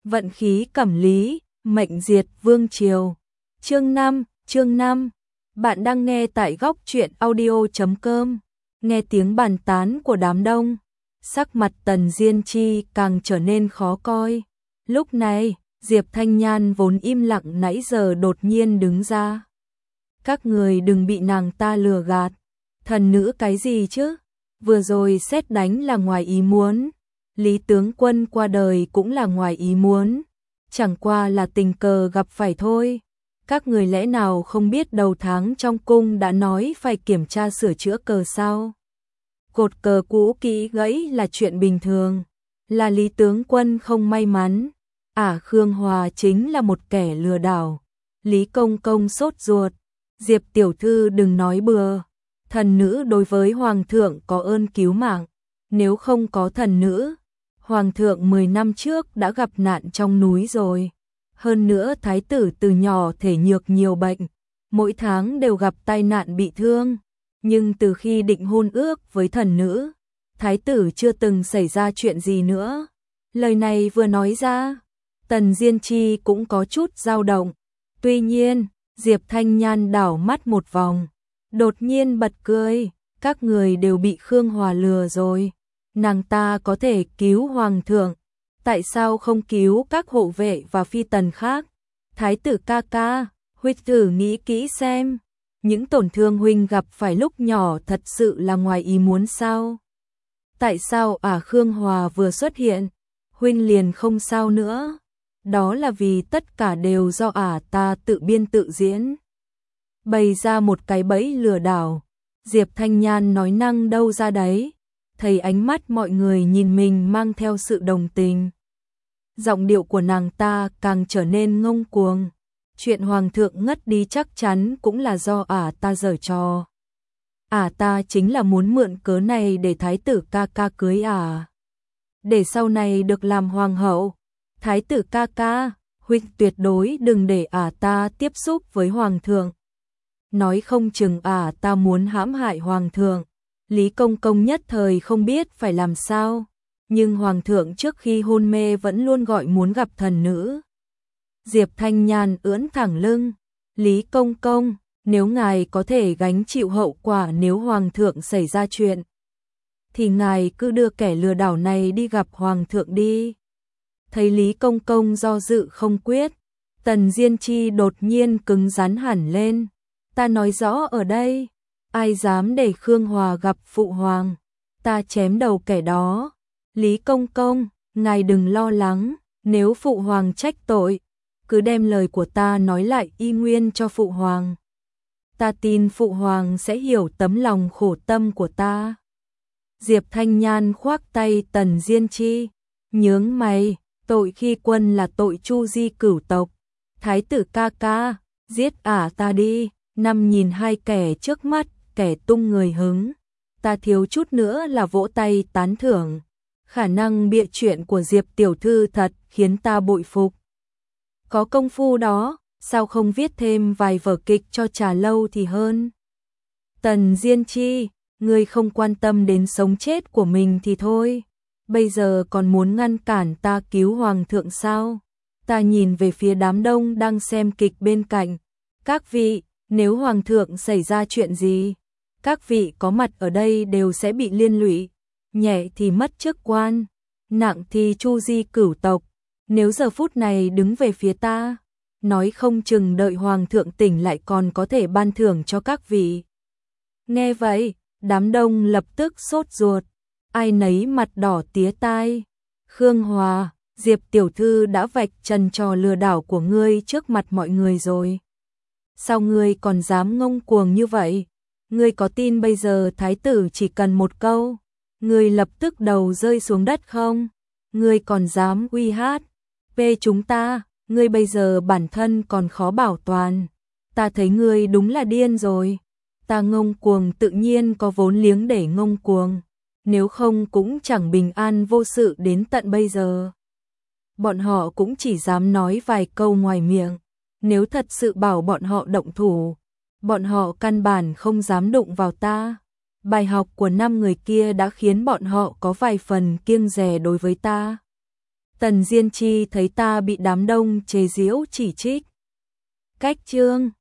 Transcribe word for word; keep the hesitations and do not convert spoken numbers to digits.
Vận khí cẩm lý, mệnh diệt vương triều. Chương năm, chương năm. Bạn đang nghe tại góc truyện audio chấm com. Nghe tiếng bàn tán của đám đông, sắc mặt Tần Diên Chi càng trở nên khó coi. Lúc này, Diệp Thanh Nhan vốn im lặng nãy giờ đột nhiên đứng ra. Các người đừng bị nàng ta lừa gạt. Thần nữ cái gì chứ? Vừa rồi sét đánh là ngoài ý muốn. Lý tướng quân qua đời cũng là ngoài ý muốn. Chẳng qua là tình cờ gặp phải thôi. Các người lẽ nào không biết đầu tháng trong cung đã nói phải kiểm tra sửa chữa cờ sao? Cột cờ cũ kỹ gãy là chuyện bình thường. Là Lý tướng quân không may mắn. À, Khương Hòa chính là một kẻ lừa đảo. Lý công công sốt ruột. Diệp tiểu thư đừng nói bừa. Thần nữ đối với hoàng thượng có ơn cứu mạng. Nếu không có thần nữ, hoàng thượng mười năm trước đã gặp nạn trong núi rồi. Hơn nữa thái tử từ nhỏ thể nhược nhiều bệnh, mỗi tháng đều gặp tai nạn bị thương. Nhưng từ khi định hôn ước với thần nữ, thái tử chưa từng xảy ra chuyện gì nữa. Lời này vừa nói ra, Tần Diên Chi cũng có chút dao động. Tuy nhiên, Diệp Thanh Nhan đảo mắt một vòng, đột nhiên bật cười. Các người đều bị Khương Hòa lừa rồi. Nàng ta có thể cứu hoàng thượng, tại sao không cứu các hộ vệ và phi tần khác? Thái tử ca ca, huynh thử nghĩ kỹ xem, những tổn thương huynh gặp phải lúc nhỏ thật sự là ngoài ý muốn sao? Tại sao ả Khương Hòa vừa xuất hiện, huynh liền không sao nữa? Đó là vì tất cả đều do ả ta tự biên tự diễn. Bày ra một cái bẫy lừa đảo. Diệp Thanh Nhan nói năng đâu ra đấy. Thấy ánh mắt mọi người nhìn mình mang theo sự đồng tình. Giọng điệu của nàng ta càng trở nên ngông cuồng. Chuyện hoàng thượng ngất đi chắc chắn cũng là do ả ta giở trò. Ả ta chính là muốn mượn cớ này để thái tử ca ca cưới ả. Để sau này được làm hoàng hậu. Thái tử ca ca, huynh tuyệt đối đừng để ả ta tiếp xúc với hoàng thượng. Nói không chừng ả ta muốn hãm hại hoàng thượng. Lý công công nhất thời không biết phải làm sao, nhưng hoàng thượng trước khi hôn mê vẫn luôn gọi muốn gặp thần nữ. Diệp Thanh Nhan ưỡn thẳng lưng. Lý công công, nếu ngài có thể gánh chịu hậu quả nếu hoàng thượng xảy ra chuyện, thì ngài cứ đưa kẻ lừa đảo này đi gặp hoàng thượng đi. Thấy Lý công công do dự không quyết, Tần Diên Chi đột nhiên cứng rắn hẳn lên. Ta nói rõ ở đây, ai dám để Khương Hòa gặp phụ hoàng, ta chém đầu kẻ đó. Lý công công, ngài đừng lo lắng, nếu phụ hoàng trách tội, cứ đem lời của ta nói lại y nguyên cho phụ hoàng. Ta tin phụ hoàng sẽ hiểu tấm lòng khổ tâm của ta. Diệp Thanh Nhan khoác tay Tần Diên Chi, nhướng mày, tội khi quân là tội chu di cửu tộc. Thái tử ca ca, giết ả ta đi. Năm nhìn hai kẻ trước mắt, kẻ tung người hứng. Ta thiếu chút nữa là vỗ tay tán thưởng. Khả năng bịa chuyện của Diệp tiểu thư thật khiến ta bội phục. Có công phu đó, sao không viết thêm vài vở kịch cho trà lâu thì hơn. Tần Diên Chi, ngươi không quan tâm đến sống chết của mình thì thôi. Bây giờ còn muốn ngăn cản ta cứu hoàng thượng sao? Ta nhìn về phía đám đông đang xem kịch bên cạnh. Các vị, nếu hoàng thượng xảy ra chuyện gì, các vị có mặt ở đây đều sẽ bị liên lụy, nhẹ thì mất chức quan, nặng thì chu di cửu tộc. Nếu giờ phút này đứng về phía ta, nói không chừng đợi hoàng thượng tỉnh lại còn có thể ban thưởng cho các vị. Nghe vậy, đám đông lập tức sốt ruột, ai nấy mặt đỏ tía tai. Khương Hòa, Diệp tiểu thư đã vạch trần trò lừa đảo của ngươi trước mặt mọi người rồi. Sao ngươi còn dám ngông cuồng như vậy? Ngươi có tin bây giờ thái tử chỉ cần một câu, ngươi lập tức đầu rơi xuống đất không? Ngươi còn dám uy hát về chúng ta, ngươi bây giờ bản thân còn khó bảo toàn. Ta thấy ngươi đúng là điên rồi. Ta ngông cuồng tự nhiên có vốn liếng để ngông cuồng, nếu không cũng chẳng bình an vô sự đến tận bây giờ. Bọn họ cũng chỉ dám nói vài câu ngoài miệng. Nếu thật sự bảo bọn họ động thủ, bọn họ căn bản không dám đụng vào ta. Bài học của năm người kia đã khiến bọn họ có vài phần kiêng dè đối với ta. Tần Diên Chi thấy ta bị đám đông chế giễu chỉ trích. Cách chương